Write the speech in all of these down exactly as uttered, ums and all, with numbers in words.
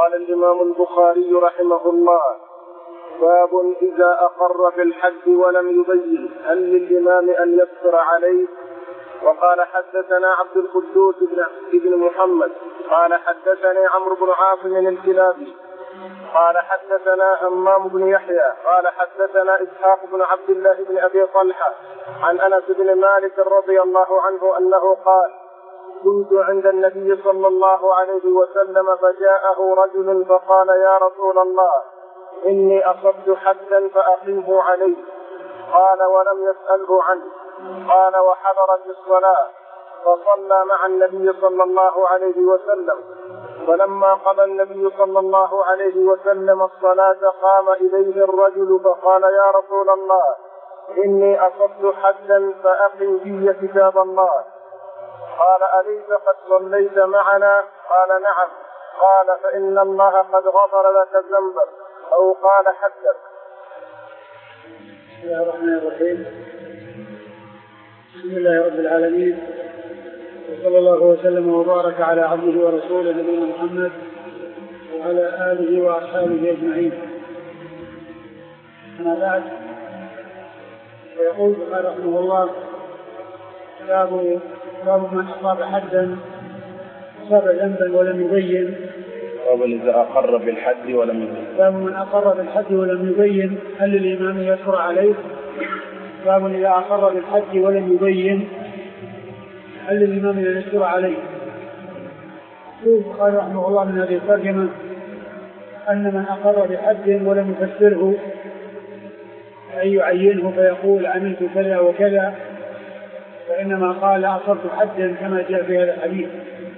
قال الإمام البخاري رحمه الله: باب إذا أقر في الحد ولم يبين هل للإمام أن يقصر عليه. وقال حدثنا عبد القدوس بن محمد قال حدثني عمرو بن عاصم الكلابي قال حدثنا همام بن يحيى قال حدثنا إسحاق بن عبد الله بن أبي طلحة عن أنس بن مالك رضي الله عنه أنه قال: كنت عند النبي صلى الله عليه وسلم فجاءه رجل فقال: يا رسول الله، إني أصبت حدا فأقمه عليه. قال: ولم يسأله عنه. قال: وحضرت الصلاة فصلى مع النبي صلى الله عليه وسلم، فلما قضى النبي صلى الله عليه وسلم الصلاة قام إليه الرجل فقال: يا رسول الله، إني أصبت حدا فأقم في كتاب الله. قال: أليس قد صليت معنا؟ قال: نعم. قال: فإن الله قد غفر لك ذنبك، أو قال: حدك. بسم الله الرحمن الرحيم. بسم الله رب العالمين، وصلى الله وسلم وبارك على عبده ورسوله نبينا محمد وعلى آله وأصحابه أجمعين. أما بعد، ويقول رحمه الله: باب باب من أصاب حدا أصاب ذنبا ولم يبين. باب إذا أقر بالحد ولم يبين. باب من أقر بالحد ولم يبين هل للإمام يسر عليه. باب إذا أقر بالحد ولم يبين هل للإمام يسر عليه. قال رحمه الله من هذه الترجمة أن من أقر بحد ولم يفسره أي يعينه فيقول عملت كذا وكذا، فإنما قال أصبت حدا كما جاء في هذا الحديث.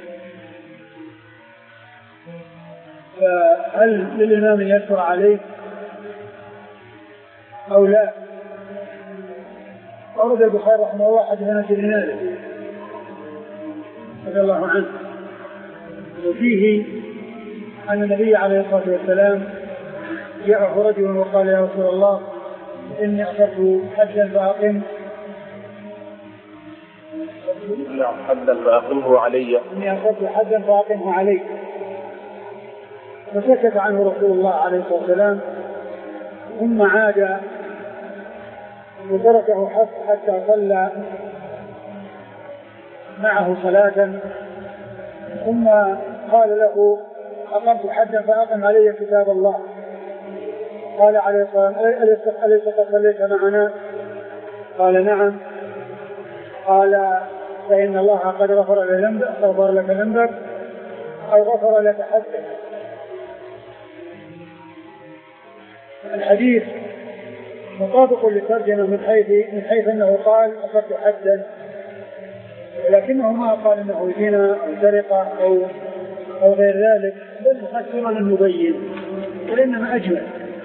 فهل للإمام يسر عليه أو لا؟ ورد البخاري رحمه الله حديث أنس بن مالك رضي الله عنه، وفيه أن النبي عليه الصلاة والسلام جاءه رجل وقال: يا رسول الله، إني أصبت حدا فأقم حدا فأقمه علي. إني أصبت حدا فأقمه علي. فسكت عنه رسول الله عليه الصلاة والسلام، ثم عاد وتركه حتى صلى معه صلاة، ثم قال له: أقمت حدا فأقم علي كتاب الله. قال عليه الصلاة والسلام: أليس قد صليت معنا؟ قال: نعم. قال: فإن الله قد غفر لك ذنبك، أو غفر لك حدك. الحديث مطابق للترجمة من حيث من حيث أنه قال: أصبت حدا، ولكنه ما قال أنه زنا أو سرقة أو أو غير ذلك، بل مفسرا المبين، وإنما أجمل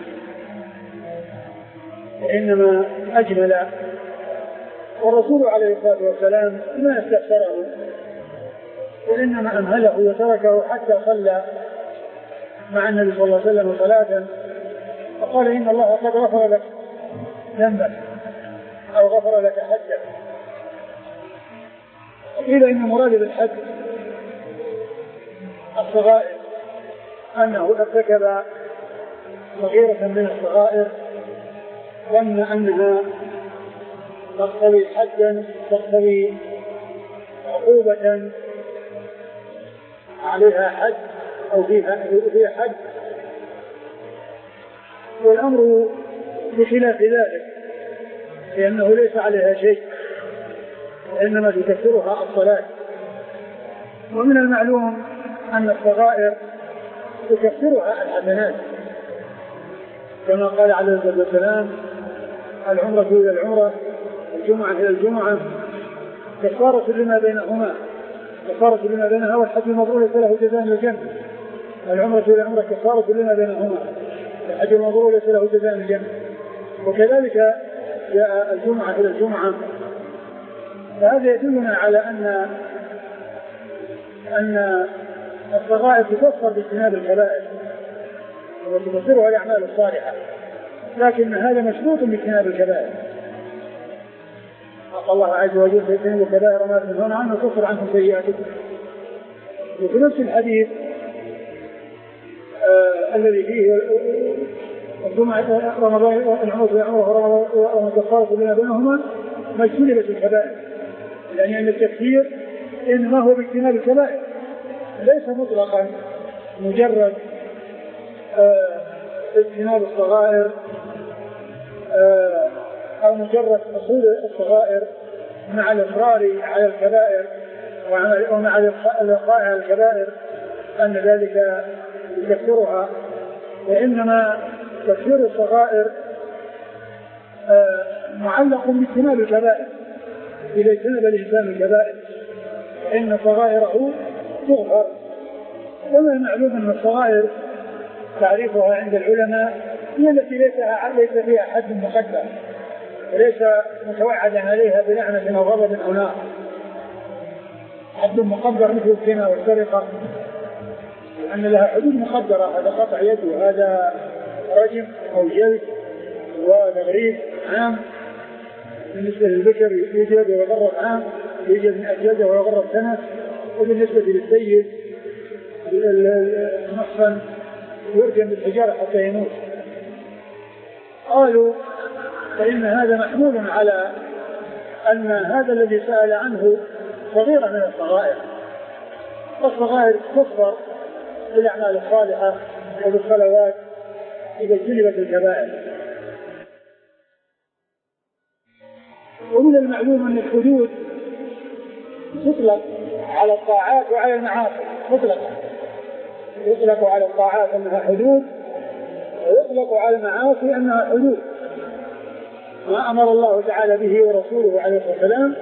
وإنما أجمل والرسول عليه الصلاة والسلام ما استفسره، وإنما أمهله وتركه حتى صلى مع النبي صلى الله عليه وسلم صلاة، فقال: إن الله قد غفر لك ذنبك، أو غفر لك حدك. قيل إن المراد بالحد الصغائر، أنه ارتكب صغيرة من الصغائر ظن أنها تقتضي حدا، تقتضي عقوبة عليها حد أو فيها فيها حد، والأمر بخلاف ذلك، لأنه ليس عليها شيء، وإنما تكفرها الصلاة. ومن المعلوم أن الصغائر تكفرها الحسنات، كما قال عليه الصلاة والسلام: العمرة إلى العمرة، الجمعة إلى الجمعة، كفارة لما بينهما، كفارة لما بينها، والحج المبرور ليس له جزاء إلا الجنة. العمرة إلى العمرة كفارة لما بينهما، الحج المبرور ليس له جزاء إلا الجنة. وكذلك جاء الجمعة إلى الجمعة. فهذا يدلنا على أن أن الصغائر تكفر باجتناب الكبائر وتكفرها الأعمال الصالحة، لكن هذا مشروط باجتناب الكبائر. قال الله عز وجل: فاجتنبوا الكبائر ما تنهون عنه وكفر عنكم سيئاتكم. وفي نفس الحديث الذي فيه رمضان العمر يعمره ومكفارة بما بينهما ما اجتنبت الكبائر، يعني أن التكفير إنما هو باجتناب الكبائر، ليس مطلقا مجرد اجتناب الصغائر أو مجرد حصول الصغائر مع الإصرار على الكبائر ومع الإلقاء على الكبائر أن ذلك يكفرها، وإنما تكفير الصغائر معلق باجتناب الكبائر. إذا اجتنب الإنسان الكبائر فإن صغائره تغفر. ومن المعلوم أن الصغائر تعريفها عند العلماء هي التي ليس فيها حد مقدر وليس متوعدا عليها بلعنة أو غضب أو نار. حد مقدر مثل الزنا والسرقة أن لها حدود مقدرة، هذا قطع يد وهذا رجم أو جلد وتغريب عام. بالنسبة للبشر يجلد ويغرب عام، يجلد من أجلده ويغرب سنة. وبالنسبة للسيد المحصن يرجم بالحجارة حتى يموت. قالوا فإن هذا محمول على أن هذا الذي سأل عنه صغيرة من الصغائر، والصغائر تكفر بالأعمال الصالحة وبالصلوات إذا اجتنبت الكبائر. ومن المعلوم أن الحدود تطلق على الطاعات وعلى المعاصي مطلقا، يطلق على الطاعات أنها حدود ويطلق على المعاصي أنها حدود. ما أمر الله تعالى به ورسوله عليه الصلاة والسلام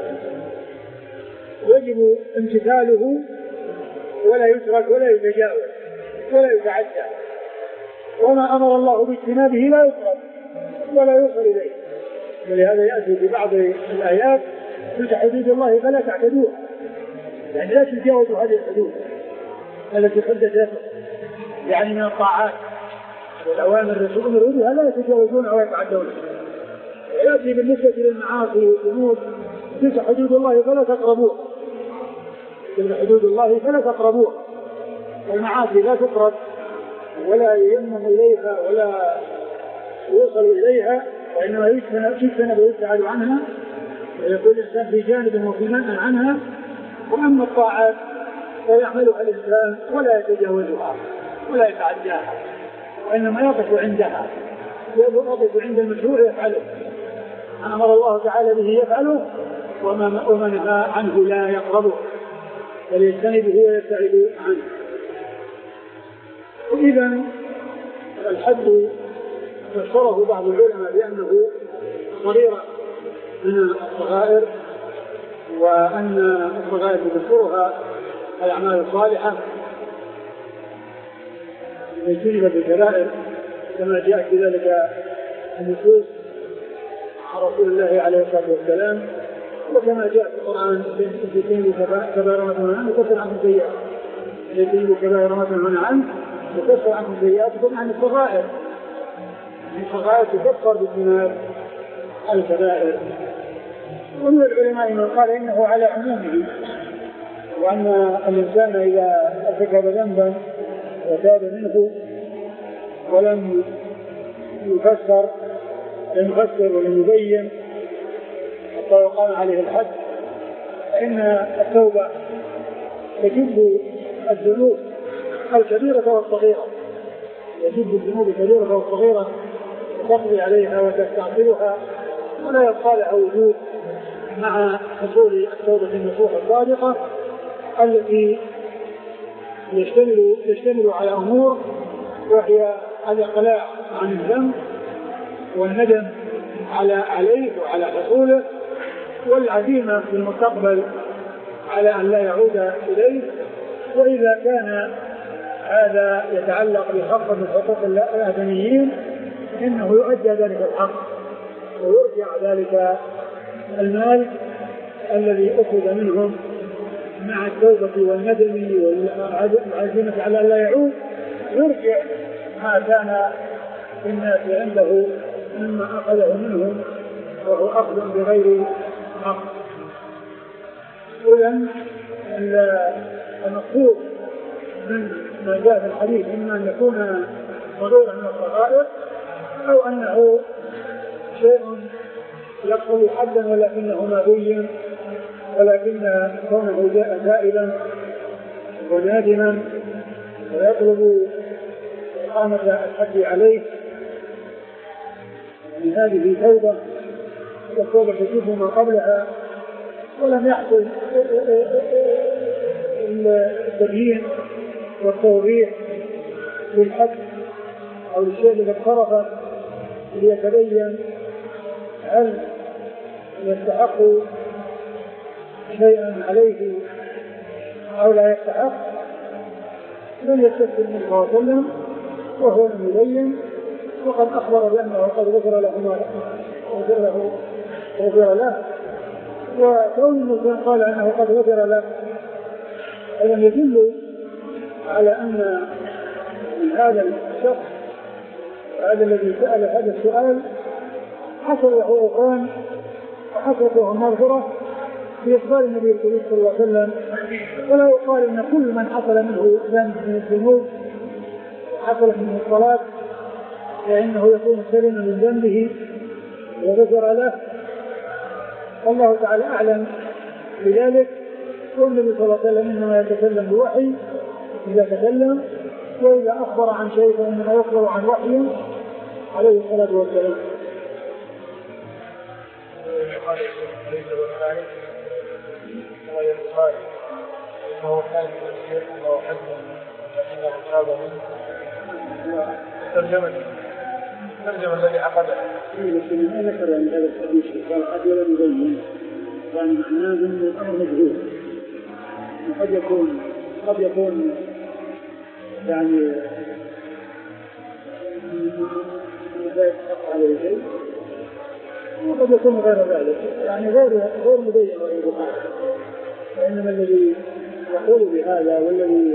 يجب امتثاله ولا يترك ولا يتجاوز ولا يتعدى، وما أمر الله باجتنابه لا يترك ولا يوصل إليه. ولهذا يأتي في بعض الآيات تلك حدود الله فلا تعتدوها، يعني لا تتجاوزوا هذه الحدود التي حددت يعني من الطاعات والأوامر الرسول أمرها لا يتجاوزون أو يتعدون. ويأتي بالنسبة للمعاصي والذنوب تلك حدود الله فلا تقربوها، تلك حدود الله فلا تقربوها. والمعاصي لا تقرب ولا ييمن إليها ولا يوصل إليها، وإنما يجتنب ويبتعد عنها ويكون الإنسان في جانب وفي منع عنها. وأما الطاعات فيعملها الإنسان ولا يتجاوزها ولا يتعداها، وإنما يقف عندها، يقف عند المشروع يفعله. ما أمر الله تعالى به يفعله، وما نهى عنه لا يقربه بل يجتنبه ويبتعد عنه. وإذا الحد فسره بعض العلماء بأنه صغيرة من الصغائر، وأن الصغائر تذكرها الأعمال الصالحة اجتنبت الكبائر كما جاء في ذلك النصوص عن رسول الله عليه الصلاة والسلام، وكما جاء في القرآن اجتنبوا كبائر ما تنهون عنه وكفر عنكم سيئاتكم، اجتنبوا كبائر ما تنهون عنه وكفر عنكم سيئاتكم عن الصغائر. الصغائر تكفر باجتناب الكبائر. ومن العلماء من قال إنه على عمومه، وأن الإنسان إذا ارتكب ذنبا وتاب منه ولم يفسر لم يفسر ولم يبين حتى يقام عليه الحد، فإن التوبة تجب الذنوب الكبيرة والصغيرة، يجب الذنوب الكبيرة والصغيرة وتقضي عليها وتستعصلها ولا يبقى لها وجود مع حصول التوبة النصوح الصادقة التي يشتمل يشتمل على أمور، وهي الإقلاع عن الذنب والندم على عليه وعلى حصوله، والعزيمة في المستقبل على أن لا يعود إليه. وإذا كان هذا يتعلق بحق من حقوق الآدميين إنه يؤدى ذلك الحق ويرجع ذلك المال الذي أخذ منهم مع التوبة والندم والعزيمة على أن لا يعود، يرجع ما كان الناس عنده مما أخذه منهم وهو أخذ بغير حق. إذن المقصود من ما جاء في الحديث إما أن يكون صغيرة من الصغائر، أو أنه شيء يقتضي حدا ولكنه ما بين، ولكن كونه جاء زائلا ونادما ويطلب إقامة الحد عليه، يعني هذه توبة والتوبة تجيب ما قبلها، ولم يحصل التبيين والتوضيح للحد أو للشيء الذي اقترفه ليتبين هل يستحق شيئا عليه أو لا يستحق. لم يستسلم النبي صلى الله عليه وسلم وهو لم يبين، وقد أخبر بأنه قد غفر له ما غفر له غفر له، وكون الإنسان قال أنه قد غفر له هذا يدل على أن هذا الشخص هذا الذي سأل هذا السؤال حصل له غفران وحصلت له مغفرة بإخبار النبي الكريم صلى الله عليه وسلم. ولا يقال أن كل من حصل منه ذنب من الذنوب حصلت منه الصلاة فإنه يكون سلما من ذنبه وغفر له، والله تعالى أعلم بذلك. والنبي صلى الله عليه وسلم إنما يتكلم بوحي إذا تكلم، وإذا أخبر عن شيء فإنما يخبر عن وحي عليه الصلاة والسلام. إنه كان يشير الله حجم فإنه تاب منه ترجمة ترجمة الذي عقده. لكن ما ذكر يعني هذا الحديث قال قد ولم يبين، يعني معناه أن الأمر مجهول، قد يكون قد يكون يعني لا يتحقق عليه شيء، وقد يكون غير ذلك يعني غير غير مبين وغير بقاء. فإنما الذي يقول بهذا والذي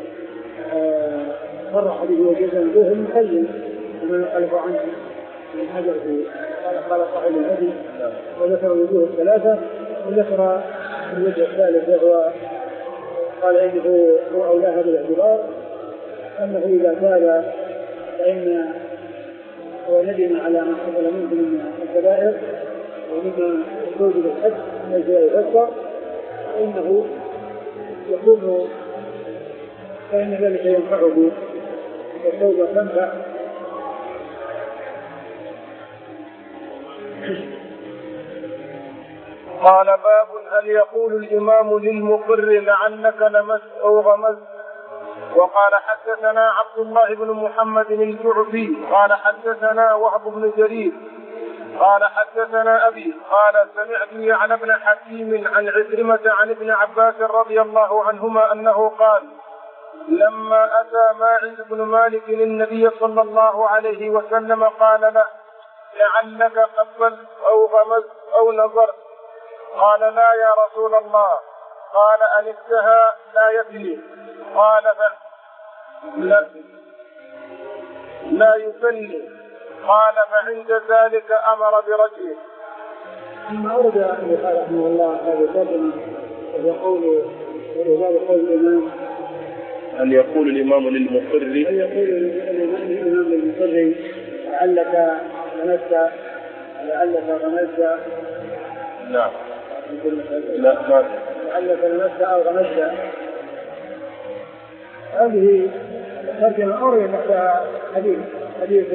صرح به وجزم به المخيل وما يخالف عنه من حجر في قال قال صاحب الهدي، وذكر وجوه الثلاثة، وذكر الوجه الثالث وهو قال إنه هو أولاها بالاعتبار أنه إذا تاب فإن هو ندم على ما حصل منه من الكبائر ومما توجد الحج ليس يفسر، فإنه يكون فإن ذلك ينفعه والتوبة تنفع. قال باب هل يقول الإمام للمقر لعلك لمست أو غمزت. وقال حدثنا عبد الله بن محمد الجعفي قال حدثنا وهب بن جرير قال حدثنا أبي قال سمعت يعلى بن حكيم عن عكرمة عن ابن عباس رضي الله عنهما أنه قال لما أتى ماعز بن مالك للنبي صلى الله عليه وسلم قال له لعلك قبلت أو غمزت أو نظرت. قال لا يا رسول الله. قال أن اشتهى لا يفلي. قال لا, لا يفلي. قال فعند ذلك أمر برجله. ثم أورد أبي قال رحمه الله هذا الكلمة ويقول ولذلك قول الإمام هل يقول الإمام للمقر هل يقول الإمام للمقر لعلك غمزت لعلك غمزت نعم لا ما لعلك غمزت أو غمزت. هذه ترجمة أورد تحت حديث حديث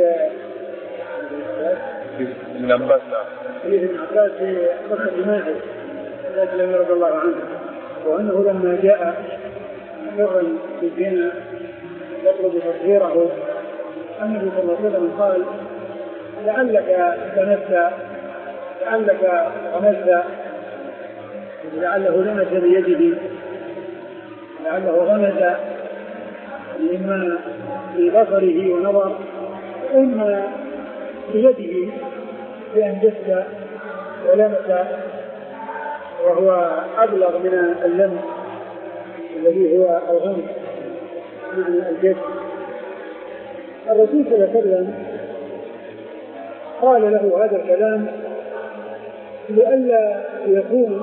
ابن عباس حديث ابن عباس في قصة ماعز رضي الله عنه، وأنه لما جاء مرا في الدين يطلب تطهيره النبي صلى الله عليه وسلم قال لعلك تنسى لعلك غمزت، لعله لمس بيده لعله غمز إما ببصره ونظر إما بيده بأن جس ولمس، وهو أبلغ من اللمس الذي هو الغمز معنى الجس. الرسول صلى الله عليه وسلم قال له هذا الكلام لئلا يكون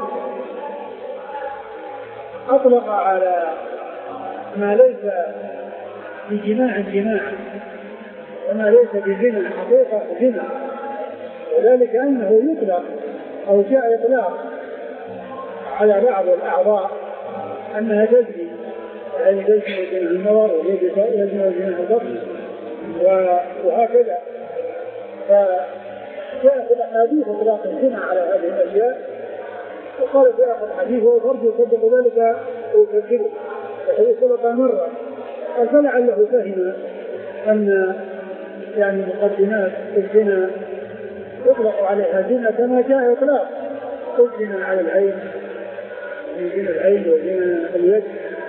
أطلق على ما ليس بجماع جماع وما ليس بزنا حقيقة زنا، وذلك أنه يطلق أو جاء إطلاق على بعض الأعضاء أنها تزني، يعني تزني النظر ويزني وزنها البطن وهكذا. فجاء في الأحاديث إطلاق الزنا على هذه الأشياء، وقال في آخر الحديث وفرد يصدق ذلك ويكذبه، وحديث سبق مرة قال فلعله فهم أن يعني مقدمات الزنا يطلق عليها زنا كما جاء إطلاق الزنا على العين، زنا العين وزنا اليد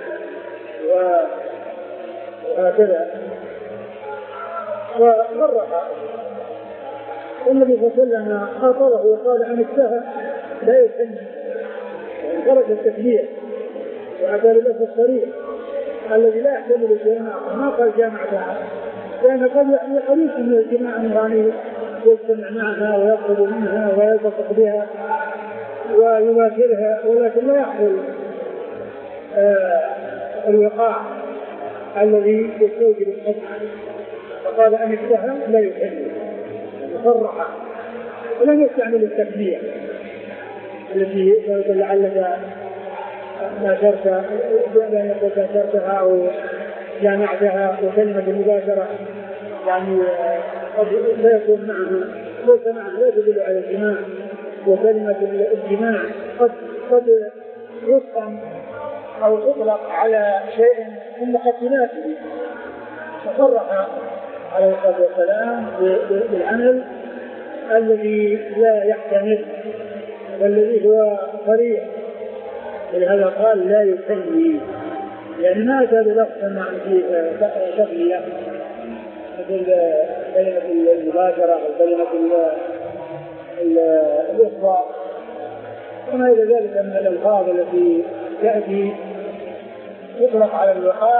وهكذا. وصرح النبي صلى الله عليه وسلم خاطره وقال عن السهل لا يفهم، يعني خرج التكبير وأتى باللفظ الصريح الذي لا يحتمل الجماع، ما قال جامعتها، لأن قد يحريص من الجماع الغني يجتمع معها ويطلب منها ويلتصق بها ويباشرها، ولكن لا يحصل آه الوقاع الذي يستوجب القطع. فقال أن السهم لا يحل، مصرحة، ولم يستعمل التكبير التي لعلك باشرت بأن يقول باشرتها أو جامعتها، وكلمة المباشرة يعني قد لا يكون معها ليس معها لا تدل على الجماع، وكلمة الجماع قد قد يفهم أو تطلق على شيء من مقدماته. فصرح عليه الصلاة والسلام بالعمل الذي لا يحتمل والذي هو صريح، ولهذا قال لا يسمي، يعني ما أتى بلفظ معنى في تسمية مثل كلمة المباشرة أو كلمة الإخبار وما إلى ذلك من الألفاظ التي تأتي تطلق على الوقاع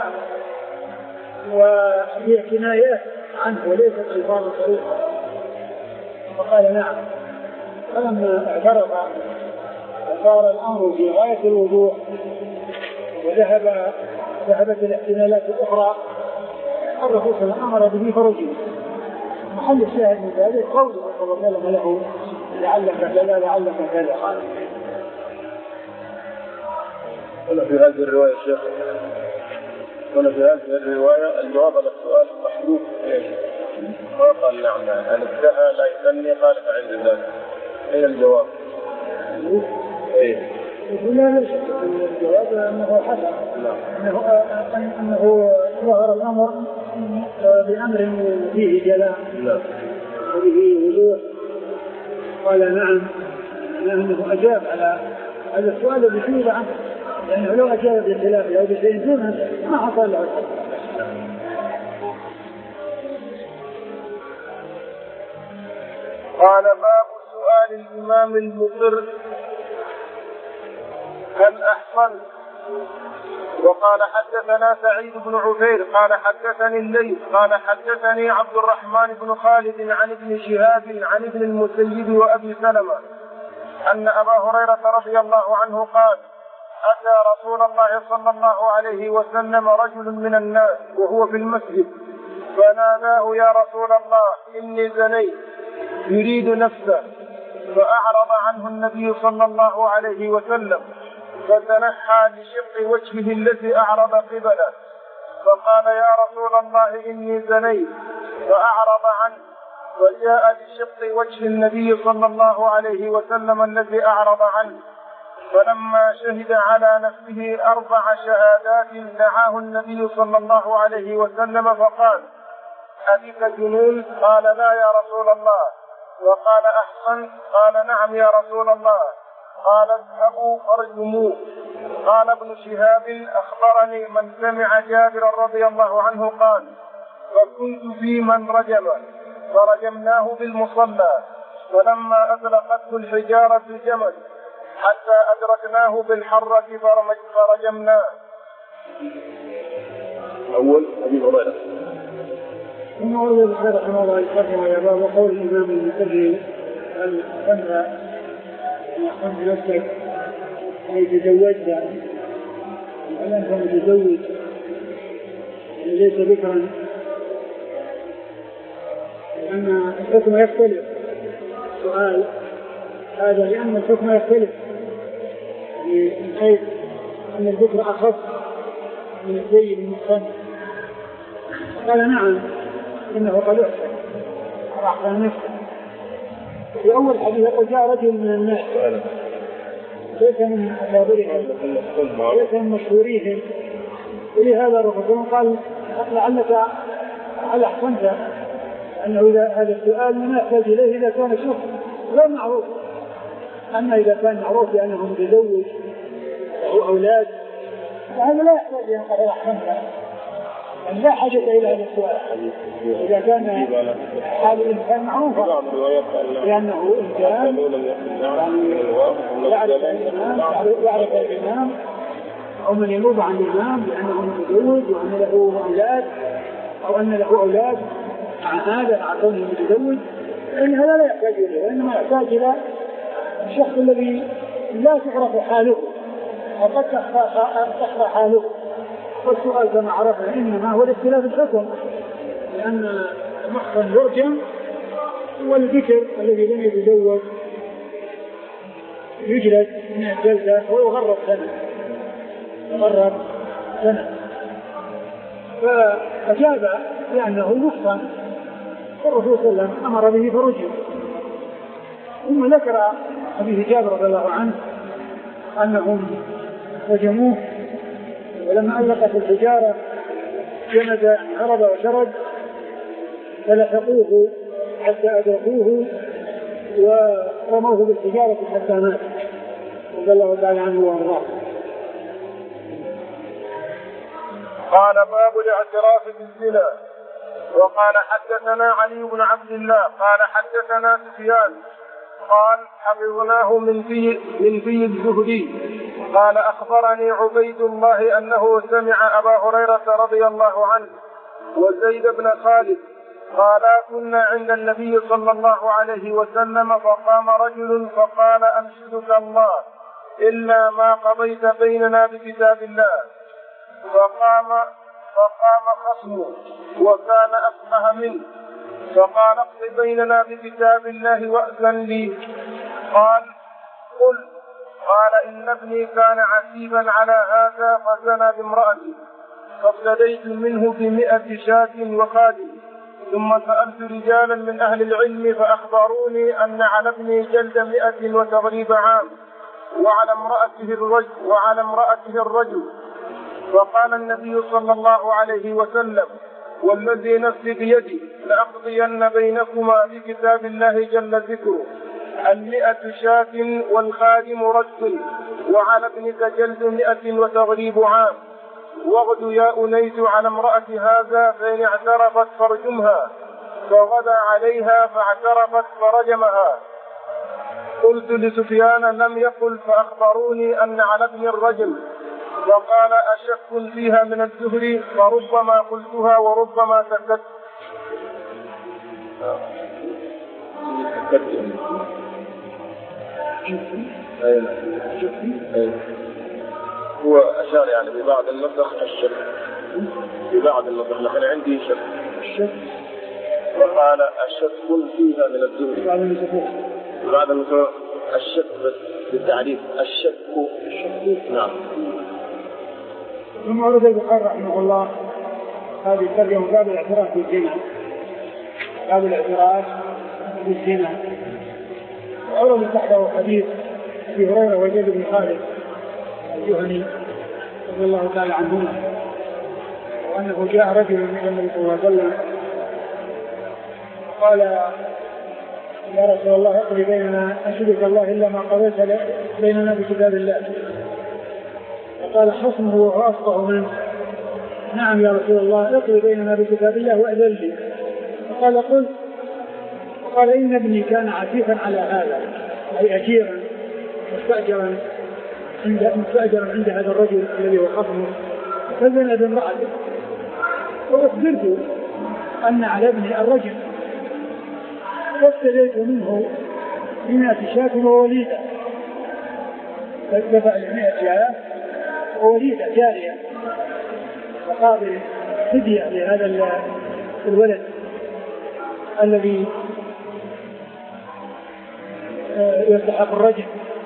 وهي كنايات عنه وليست ألفاظ صريحة. فقال نعم. فلما اعترف صار الأمر في غاية الوضوح وذهب ذهبت الاحتمالات الأخرى. الرسول صلى الله عليه وسلم أمر به فرجه. محل الشاهد من ذلك قوله صلى الله عليه وسلم له لعلك كذا لعلك كذا. هنا في هذه الرواية الشيخ هنا في هذه الرواية الجواب على السؤال محذوف ايش؟ قال نعم أن الدعاء لا يثني قال فعند ذلك. أين الجواب؟ ايه لا ليس الجواب أنه حسن أنه أنه ظهر الأمر بأمر فيه جلاء وفيه وضوح. قال نعم لأنه أجاب على هذا السؤال بسيطة عنه، لأنه لو أجاب بالخلاف أو بشيء دونه ما حصل له. قال باب سؤال الإمام المقر هل أحسن. وقال حدثنا سعيد بن عفير قال حدثني الليث قال حدثني عبد الرحمن بن خالد عن ابن شهاب عن ابن المسيب وأبي سلمة أن أبا هريرة رضي الله عنه قال أتى رسول الله صلى الله عليه وسلم رجل من الناس وهو في المسجد فناداه يا رسول الله إني زنيت يريد نفسه، فأعرض عنه النبي صلى الله عليه وسلم فتنحى لشق وجهه الذي أعرض قبله فقال يا رسول الله إني زنيت، فأعرض عنه وجاء بشق وجه النبي صلى الله عليه وسلم الذي أعرض عنه، فلما شهد على نفسه أربع شهادات دعاه النبي صلى الله عليه وسلم فقال أبيك جنون؟ قال لا يا رسول الله. وقال أحسن؟ قال نعم يا رسول الله. قال اذهبوا فارجموه. قال ابن شهاب أخبرني من سمع جابر رضي الله عنه قال فكنت في من رجم فرجمناه بالمصلى فلما أطلقته الحجارة الجمل حتى أدركناه بالحرة فرجمناه. أول أبي هريرة ثم أولي الخير رحمه الله يقدم يا باب قول الإمام المسلم أن أنها أن نفسك أن يتزوجها أن أنت متزوج ليس بكرا أن الحكم يختلف. سؤال هذا لأن الحكم يختلف من حيث أن الذكر أخف من الزي المحسن. قال نعم إنه قد أحسن وأحسن نفسه. في أول حديث يقول جاء رجل من الناس ليس من أكابرهم ليس من مشهوريهم، ولهذا الرسول قال لعلك هل أحسنت أنه إذا هذا السؤال ما يحتاج إليه إذا كان شخص لا معروف. أما إذا كان معروف بأنه متزوج له أولاد فهذا لا يحتاج إلى هل أحسنت، يعني لا حاجة إلى هذا السؤال إذا كان حال الإنسان معروفة لأنه إنسان يعرف الإمام يعرف الإمام أو من ينوب عن الإمام لأنه متزوج وأن له أولاد أو أن له أولاد مع هذا مع كونه متزوج، فإن هذا لا يحتاج إليه، وإنما يحتاج إلى الشخص الذي لا تعرف حاله وقد تخفى حاله. والسؤال كما عرفنا إنما هو الاختلاف الحكم، لأن المحصن يرجم والذكر الذي لم يتزوج يجلد من الجلدة ويغرب سنة يغرب سنة. فأجاب لأنه محصن الرسول صلى الله عليه وسلم أمر به فرجم. ثم ذكر حديث جابر رضي الله عنه أنهم رجموه ولما ألقت الحجارة جمد هرب وشرد فلحقوه حتى أدركوه ورموه بالحجارة حتى مات رضي الله تعالى عنه وارضاه. قال باب الاعتراف بالزنا. وقال حدثنا علي بن عبد الله قال حدثنا سفيان قال حفظناه من في من في الزهري قال أخبرني عبيد الله أنه سمع أبا هريرة رضي الله عنه وزيد بن خالد قالا كنا عند النبي صلى الله عليه وسلم فقام رجل فقال أنشدك الله إلا ما قضيت بيننا بكتاب الله. فقام فقام خصمه وكان أفقه منه فقال اقض بيننا بكتاب الله وأذن لي. قال قل قال إن ابني كان عسيبا على هذا فزنى بامرأتي فافتديت منه بمئة شاة وخادم ثم سألت رجالا من أهل العلم فأخبروني أن على ابني جلد مئة وتغريب عام وعلى امرأته الرجل وعلى امرأته الرجل. فقال النبي صلى الله عليه وسلم والذي نفسي بيدي لأقضين بينكما بكتاب الله جل ذكره المئة شاة والخادم رجل وعلى ابنك جلد مئة وتغريب عام واغد يا أنيس على امرأة هذا فإن اعترفت فرجمها. فغدا عليها فاعترفت فرجمها. قلت لسفيان لم يقل فأخبروني أن على ابن الرجل. وقال أشك فيها من الزهري فربما قلتها وربما سكت. هو أشار يعني ببعض النسخ الشك ببعض النسخ لكن عندي شك الشك وقال أشك فيها من الزهري ببعض النسخ الشك بالتعريف الشك الشك نعم. ثم ورد البخاري رحمه الله هذه الترجمة باب الاعتراف بالزنا باب الاعتراف بالزنا. وأورد تحته حديث أبي هريرة وزيد بن خالد الجهني رضي الله تعالى عنهما وأنه جاء رجل من النبي صلى الله عليه وسلم قال يا رسول الله اقضي بيننا أنشدك الله إلا ما قضيت بيننا بكتاب الله. فقال خصمه وهو أفقه منه نعم يا رسول الله اقضي بيننا بكتاب الله وأذن لي. فقال قل قال إن ابني كان عسيفا على هذا أي أجيرا مستأجرا عند مستأجرا عند هذا الرجل الذي هو خصمه فزنى بامرأته وأخبرت أن على ابني الرجل فافتديت منه بمئة شاة ووليدة فدفع لمئة شاة ووليدة جارية مقابل فدية لهذا الولد الذي يستحق الرجم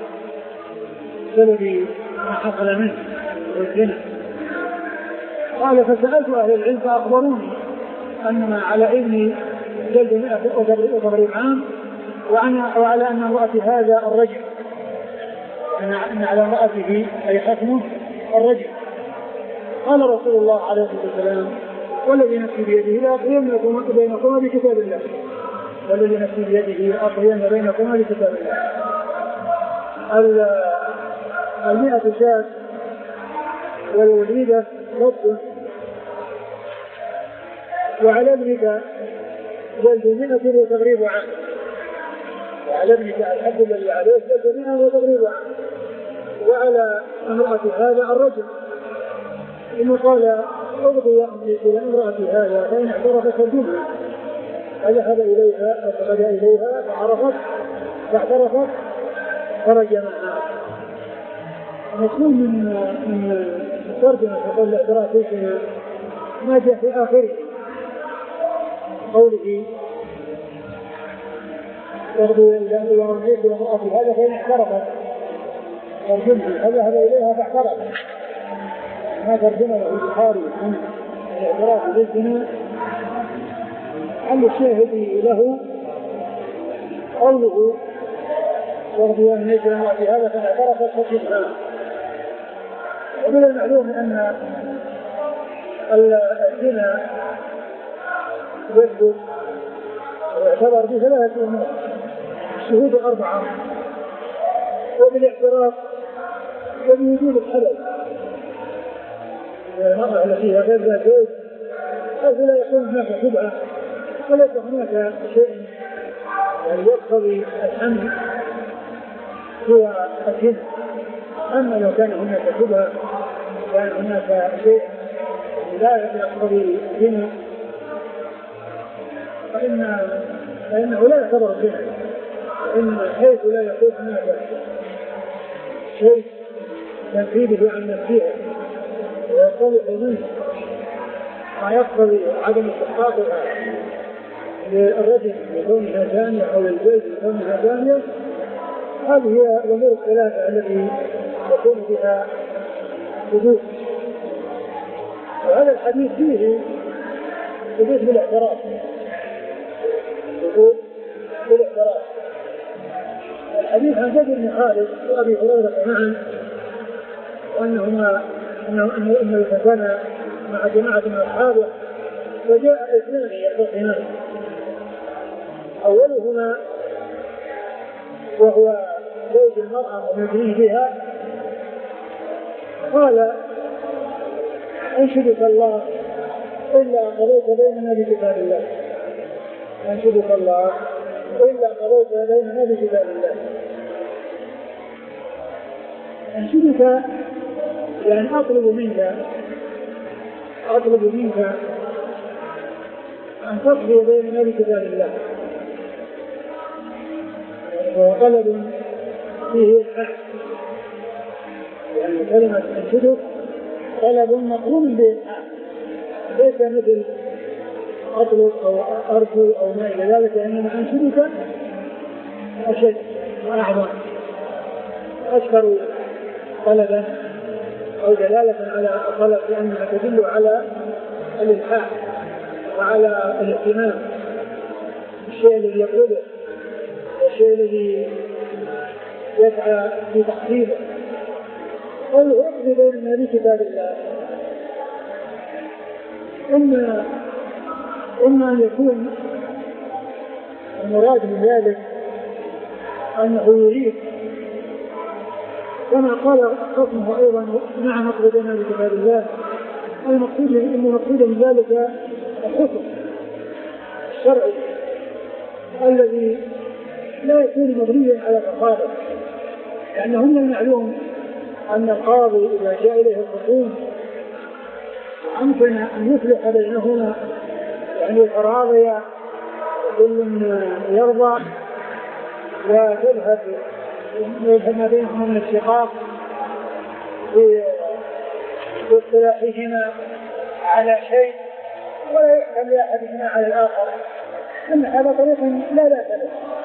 بسبب ما حصل منه والزنا. قال فسألت أهل العلم فأخبروني أنما على ابني جلد مئة وتضريب عام وعلى أن امرأة هذا الرجم، أن على امرأته أي حكمه الرجم. قال رسول الله عليه الصلاة والسلام والذي نفسي بيده لأقيم بينكما بكتاب الله، والذي نفسي بيده لأقيم بينكما بكتاب الله. المئة شاة والوليدة رد، وعلى ابنك جلد مئة وتغريب عام، وعلى ابنك الحد الذي عليه جلد مئة وتغريب عام، وعلى امرأة هذا الرجل. ثم قال اغضي امرك الى امرأة هذا فإن اعترفت فارجمها. فذهب اليها فغدا اليها فعرفت فاعترفت فرجمها. مسلم من من ترجمة قول الاعتراف فيما ما جاء في آخره قوله تغدو إلى امرأة هذا فإن اعترفت فارجمها. فذهب إليها فاعترفت. ما ترجمه البخاري عن الاعتراف بالزنا عن الشاهد له قوله تغدو إلى امرأة هذا فإن اعترفت فارجمها. ومن المعلوم أن الزنا يثبت ويعتبر بثلاثة أمور: الشهود أربعة، وبالاعتراف، وبوجود الحلال. المرأة التي فيها غير ذات زوج فلا يكون هناك شبهة وليس هناك شيء يعني يقتضي الحمل هو الزنا. أما لو كان هناك شبهة كان هناك شيء لا يقتضي الزنا فإن فإنه لا يعتبر الزنا، إن حيث لا يكون هناك شيء تنفيذه عن نفسها ويطلق منه ما يقتضي عدم استحقاقها للرجل لكونها زانية أو للبيت لكونها زانية. هذه هي الأمور الثلاثة التي يكون بها حدود. وهذا الحديث فيه حدود بالاعتراف، حدود بالاعتراف. الحديث عن زيد بن خالد وأبي هريرة معا وأنهما أنه كان مع جماعة من أصحابه وجاء اثنان يختصمان، أولهما وهو زوج المرأة ومدنيه بها قال أنشدك الله إلا قضيت بيننا بكتاب الله، أنشدك الله إلا قضيت بيننا بكتاب الله. أنشدك يعني أطلب منك أطلب منك أن تقضي بيننا بكتاب الله. وهو طلب فيه الحق، يعني كلمة أنشدك طلب مقرون بالحق، ليس مثل أطلب أو أرجو أو ما إلى ذلك، إنما أنشدك أشد وأعظم أشكر طلبا أو دلالة على الطلب، لأنها تدل على الإلحاح وعلى الاهتمام بالشيء الذي يطلبه والشيء الذي يسعى في تحصيله. قوله اقضي بيننا بكتاب الله، إما إما أن يكون المراد من ذلك أنه يريد كما قال خصمه أيضا نعم اقضي بيننا بكتاب الله، المقصود إن المقصود من ذلك الحكم الشرعي الذي لا يكون مبنيا على تقاضي، لأنه من المعلوم أن القاضي إذا جاء إليه الخصوم أمكن أن يصلح بينهما، يعني الراضي كل يرضى وتذهب يذهب ما بينهما من الشقاق باصطلاحهما على شيء ولا يحكم لأحدهما على الآخر أن هذا طريق لا لا ثلاث،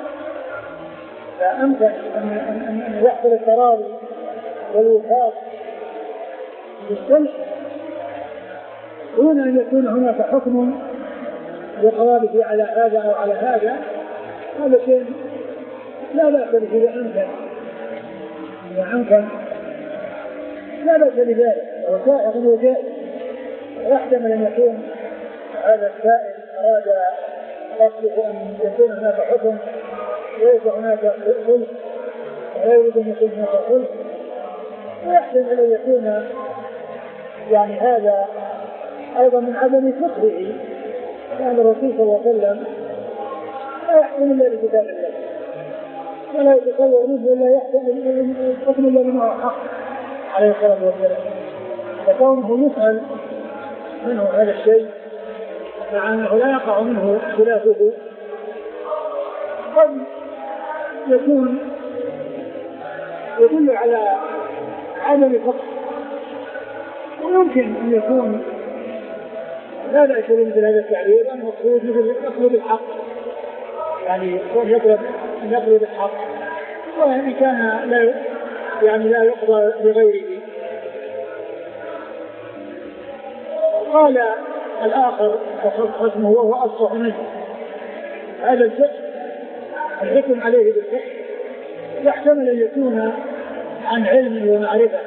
فأمكن أن يحصل التراضي والوفاق بالصلح دون أن يكون هناك حكم لقرابه على هذا أو على هذا. هذا شيء لا بأس به إذا أمكن، إذا أمكن لا بأس بذلك، وسائغ وجائز. ويحتمل أن يكون هذا السائل أراد قصده أن يكون هناك حكم ليس هناك خلق ولا يريد أن يكون هناك خلق، ويحتمل أن يكون يعني هذا أيضا من عدم فقهه، لأن الرسول صلى الله عليه وسلم لا يحكم إلا بكتاب الله ولا يتصور منه إلا يحكم الحكم إلا بما هو حق عليه الصلاة والسلام. فكونه يسأل منه هذا الشيء مع أنه لا يقع منه خلافه قد يكون يدل على عدم فقه، ويمكن أن يكون لا بأس مثل هذا التعبير أن المقصود مثل يطلب الحق، يعني يطلب يطلب الحق، وإن كان لا يعني لا يقضى بغيره. قال الآخر خصمه وهو أصح منه، هذا الفقه الحكم عليه بالفقه يحتمل أن يكون عن علم ومعرفة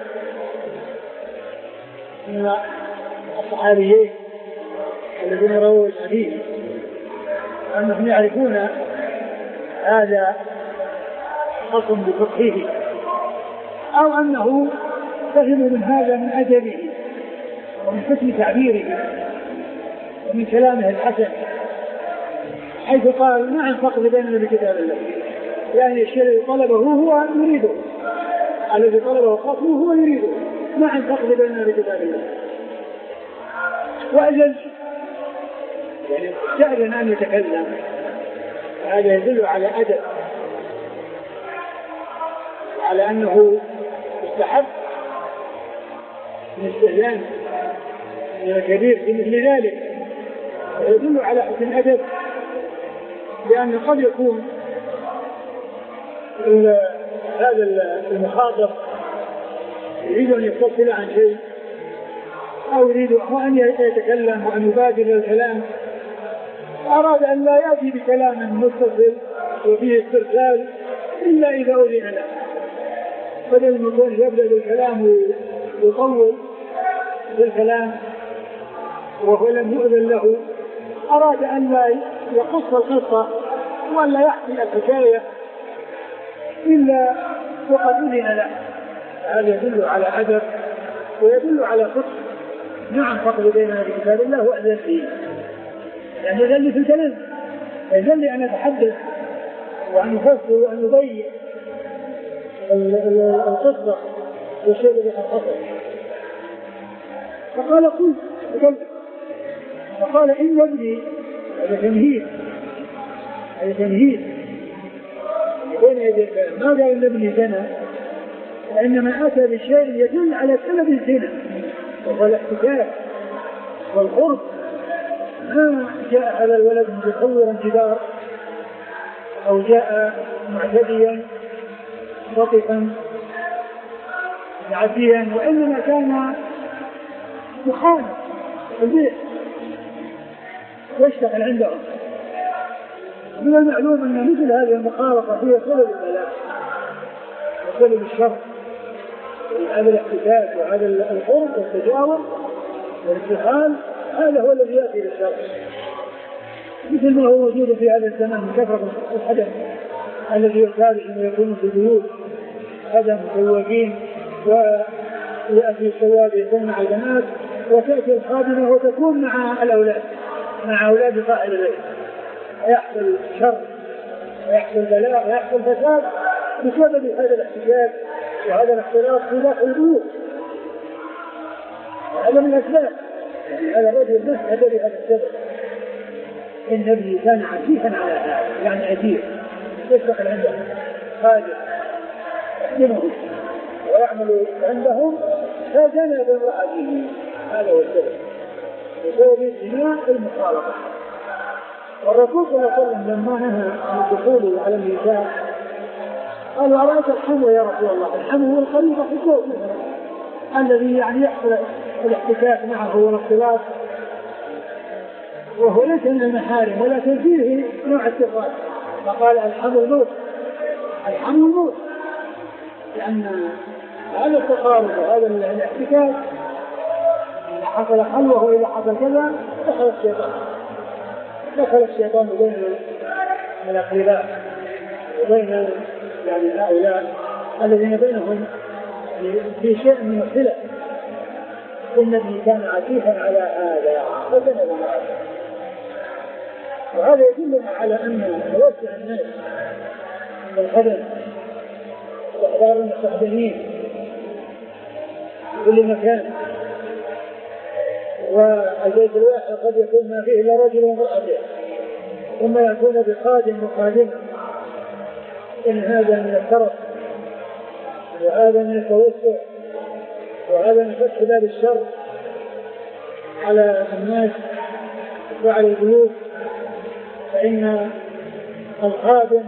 من الصحابيين الذين رووا الحديث أنهم يعرفون هذا خصم بفقهه، أو أنه فهم من هذا من أدبه ومن حسن تعبيره ومن كلامه الحسن، حيث قال ما عن فقد بيننا بكتاب الله، يعني الشيء الذي طلبه هو يريده، الذي طلبه خصمه هو يريده، ما عن فقد بيننا بكتاب الله. وأجل يعني استأذن أن يتكلم، هذا يدل على أدب، على أنه يستحب من استئذان كبير في مثل ذلك، يدل على حسن أدب، لأن قد يكون هذا المخاطب يريد أن يفصل عن شيء أو يريد أن يتكلم وأن يبادر الكلام، أراد أن لا يأتي بكلام متصل وفيه استرسال إلا إذا أذن له، بدل ما يكون يبدأ بالكلام ويطول بالكلام وهو لم يؤذن له، أراد أن لا يقص القصة ولا يحكي الحكاية إلا وقد أذن له. هذا يدل على أدب ويدل على فقه. نعم فقد بيننا بكتاب الله وأذن فيه، يعني يذل في الكلام، يذل أن يتحدث وأن يفصل وأن يبين القصة والشيء الذي حصل. فقال قل تكلم، فقال إن ابني، هذا تمهيد، هذا تمهيد بين يدي الكلام، ما قال إن ابني زنا، وإنما أتى بشيء يدل على سبب الزنا وهو الاحتكاك والقرب. ما جاء هذا الولد متصورا جدار أو جاء معتديا لطفا عاديا، وإنما كان مخالف البيت ويشتغل عندهم. من المعلوم أن مثل هذه المخالطة هي سبب البلاء وسبب الشر، هذا الاحتكاك وهذا القرب والتجاور والاتخاذ، هذا هو الذي يأتي للشر، مثل ما هو موجود في هذا الزمان من كثرة الحدث الذي يحتاج أن يكون في البيوت هذا مسواقين، ويأتي السواق يكون مع البنات، وتأتي الخادمة وتكون مع الأولاد مع أولاد صاحب البيت، يحصل شر ويحصل بلاء ويحصل فساد بسبب هذا الاحتكاك وهذا الاختلاط في داخل البيوت. هذا من الأسباب، يعني هذا الرجل بس هذا بهذا السبب. إن ابني كان عفيفا على هذا، يعني عجيب يشتغل عندهم خادم يخدمهم ويعمل عندهم، فزنى بامرأته، هذا هو السبب، بسبب الزنا المخالطة. والرسول صلى الله عليه وسلم لما نهى عن الدخول على النساء قال أرأيت الحمو يا رسول الله؟ الحمو هو القريب في الزوج الذي يعني يحصل الاحتكاك معه والاختلاط، وهو ليس من المحارم ولكن فيه نوع اتصال. فقال الحمو الموت، الحمو الموت، لأن هذا التقارب وهذا الاحتكاك إذا حصل خلوه وإذا حصل كذا دخل الشيطان، دخل الشيطان بين الأقرباء وبين يعني هؤلاء الذين بينهم في شيء من الخلاف. النبي كان عتيفا على هذا فبنى وهذا يدلنا على أن توسع الناس في الخدم واحضار المستخدمين في كل مكان، والبيت الواحد قد يكون ما فيه الا رجل وامرأته ثم يكون بخادم وخادمة، إن هذا من الترف وهذا من التوسع وهذا من فتح باب الشر على الناس وعلى البيوت. فإن الخادم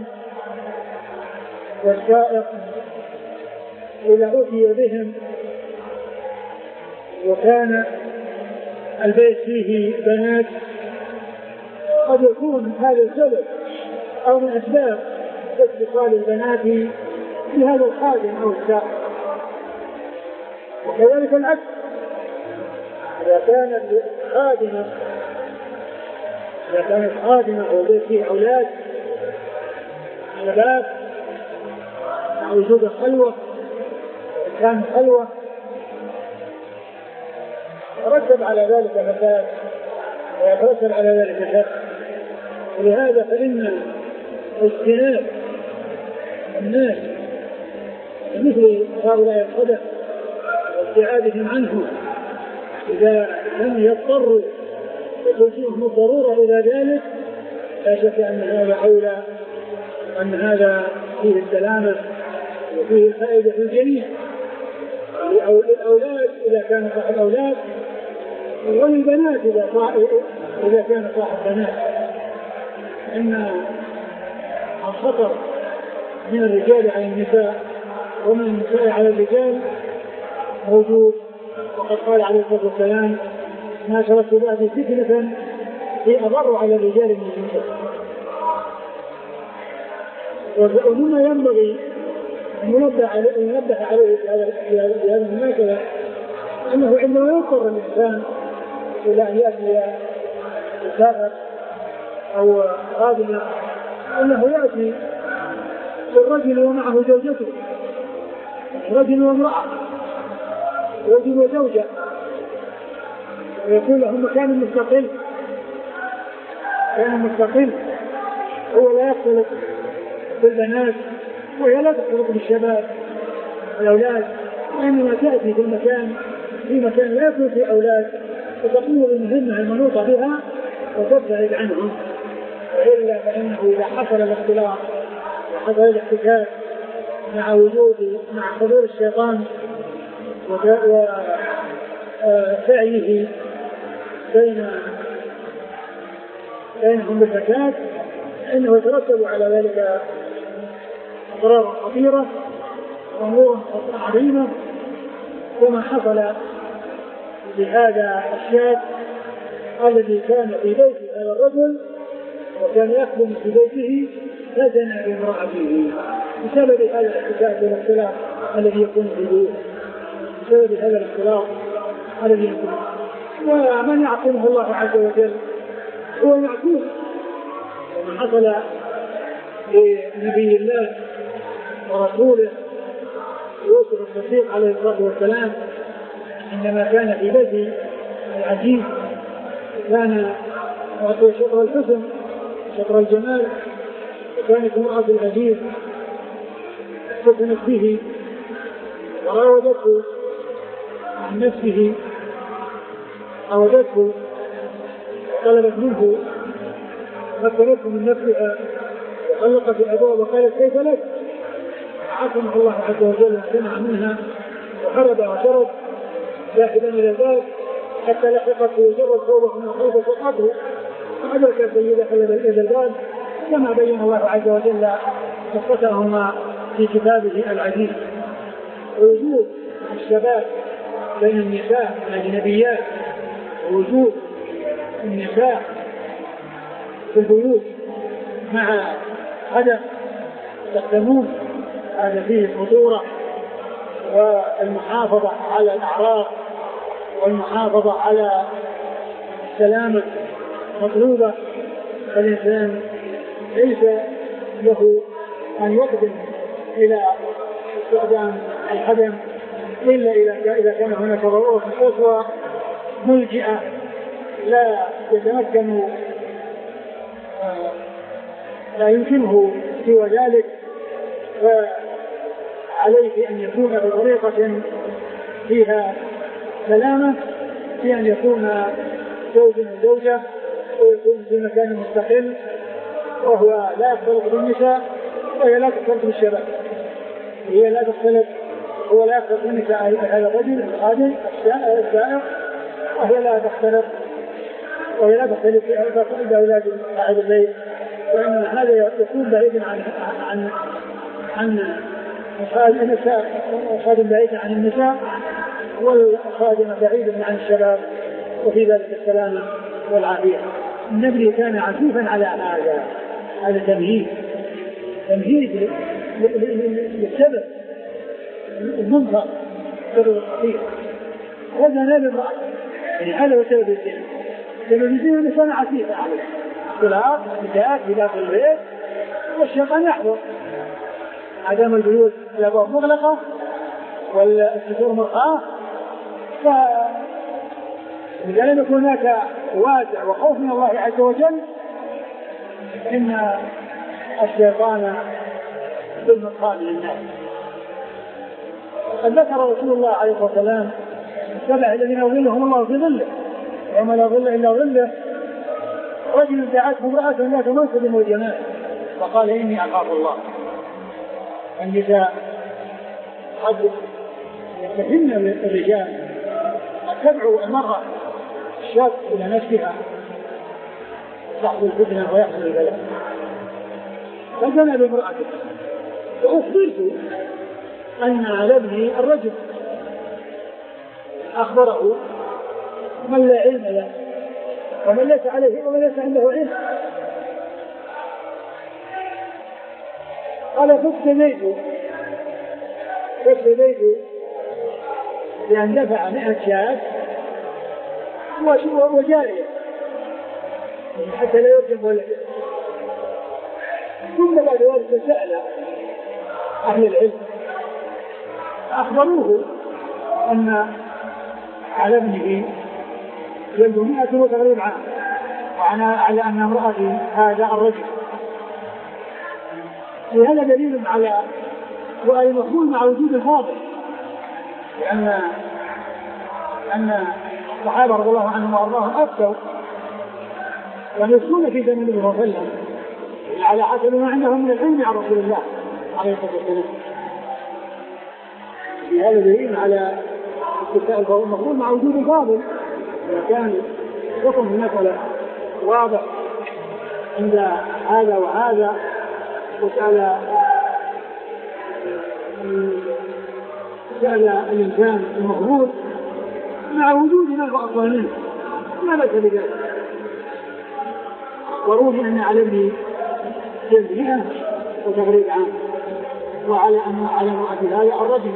والسائق إذا أتي بهم وكان البيت فيه بنات قد يكون هذا السبب أو من أسباب اتصال البنات بهذا الخادم أو السائق. وكذلك العكس، إذا كان الخادمة إذا كانت خادمة أو بيت فيه أولاد شباب مع وجود الخلوة كان خلوة ترتب على ذلك فساد ويترتب على ذلك شر. ولهذا فإن اجتناب الناس مثل هؤلاء الخدم وابتعادهم عنه إذا لم يضطروا وتوجيههم الضرورة إلى ذلك لا شك أن هذا أولى، أن هذا فيه السلامة وفيه الفائدة في الجميع للأولاد إذا كان صاحب أولاد وللبنات إذا إذا كان صاحب بنات. إن الخطر من الرجال على النساء ومن النساء على الرجال موجود، وقد قال عليه الصلاة والسلام ما تركت بعد فتنة هي أضر على الرجال من النساء. ومما ينبغي أن ينبه عليه في هذه المناسبة أنه عندما يضطر الإنسان إلى أن يأتي مسافر أو خادمة أنه يأتي الرجل ومعه زوجته، رجل وامرأة، رجل وزوجة، ويكون لهم مكان مستقل، كان مستقل، هو لا يختلط بالبنات وهي لا تختلط بالشباب الأولاد، وإنما تأتي في المكان في مكان لا يكون فيه أولاد وتقوم بالمهمة المنوطة بها وتبتعد عنهم. وإلا فإنه إذا حصل الاختلاط وحصل الاحتكاك مع وجود مع حضور الشيطان وسعيه بين بينهم بالفساد إنه يترتب على ذلك أضرار خطيرة وأمور عظيمة، كما حصل بهذا الشاب الذي كان في بيت هذا الرجل وكان يخدم في بيته فزنى بامرأته بسبب هذا الاحتكاك والاختلاط الذي يكون في البيوت، بسبب هذا الاختلاط الذي يكون. ومن يعصمه الله عز وجل هو معصوم، وما حصل لنبي الله ورسوله يوسف الصديق عليه الصلاة والسلام عندما كان في بيته العزيز كان يعطي شطر الحسن شطر الجمال، وكانت امرأة العزيز فتنت به وراودته عن نفسه، راودته طلبت منه مكنته من نفسها وطلقت الابواب وقالت كيف لك؟ عصمه الله عز وجل سمع منها وهرب وشرد ذاهبا الى الباب حتى لحقته وجرد ثوبه من خلف فقده وأدرك سيد خلف الباب كما بين الله عز وجل قصتهما في كتابه العزيز. وجود الشباب بين النساء الأجنبيات ووجود النساء في البيوت مع عدم يستخدمون هذا فيه الخطورة، والمحافظة على الأعراض والمحافظة على السلامة مطلوبة. فالإنسان ليس له أن يقدم إلى استخدام الخدم إلا إذا كان هناك ضرورة قصوى ملجئة لا يتمكن لا يمكنه سوى ذلك، فعليه أن يكون بطريقة فيها سلامة، في أن يكون زوج وزوجة ويكون في مكان مستقل، وهو لا يختلط بالنساء وهي لا تختلط بالشباب، هي لا تختلط هو لا يختلط بالنساء هذا الرجل الخادم السائق، وهي لا تختلط وهي لا تختلط بأولاد صاحب البيت، وإن هذا يكون بعيدا عن عن عن النساء، الخادم بعيدا عن النساء والخادم بعيدا عن الشباب، وفي ذلك السلامة والعافية. النبي كان عفيفا على هذا، هذا تمهيد تمهيد للسبب المنظر سبب الخطير. هذا نال الرأي، يعني هذا هو سبب الزنا. سبب الزنا أن كان عفيفا عليه طلاق بدايات بداخل البيت، والشيطان يحضر عدم البيوت الأبواب مغلقة والستور مرخاة، فإذا لم يكن هناك واسع وخوف من الله عز وجل إن الشيطان بالمرخاة للناس. قد ذكر رسول الله عليه الصلاة والسلام السبع الذين يظلهم الله في ظله وما لا ظل إلا ظله. رجل دعته امرأة ذات منصب وجمال فقال إني أخاف الله. النساء قد يتهمن الرجال قد تدعو المرأة الشاب إلى نفسها تحصل الفتنة ويحصل البلاء، فجنى بامرأته وأخبرت أن على ابني الرجل، أخبره من لا علم له ومن ليس عليه ومن ليس عنده علم. قال فاستديت فاستديت بأن دفع مئة شاة وجارية حتى لا يرجم ولد. ثم بعد ذلك سأل أهل العلم أخبروه أن على ابنه جلد مئة وتغريب عام، وأنا على أن امرأتي هذا الرجل. وهذا دليل على سؤال المقبول مع وجود الفاضل، لأن أن الصحابة رضي الله عنهم وأرضاهم أفتوا ويفتون في زمن النبي صلى الله عليه وسلم على حسب ما عندهم من العلم عن رسول الله عليه الصلاة والسلام. هذا دليل على استفتاء المقبول مع وجود الفاضل. إذا كان حكم المسألة واضح عند هذا وهذا وسأل سأل الإنسان المقبول مع وجود نفع أفضل منه ما بأس بذلك. وروي أن على ابني جلد مئة وتغريب عام، وعلى أن على امرأة هذا الرجل.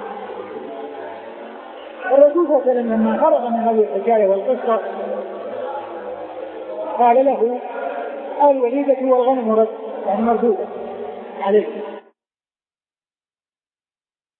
الرسول صلى الله عليه وسلم لما فرغ من هذه الحكاية والقصة قال له الوليدة والغنم رد، يعني مردودة عليه.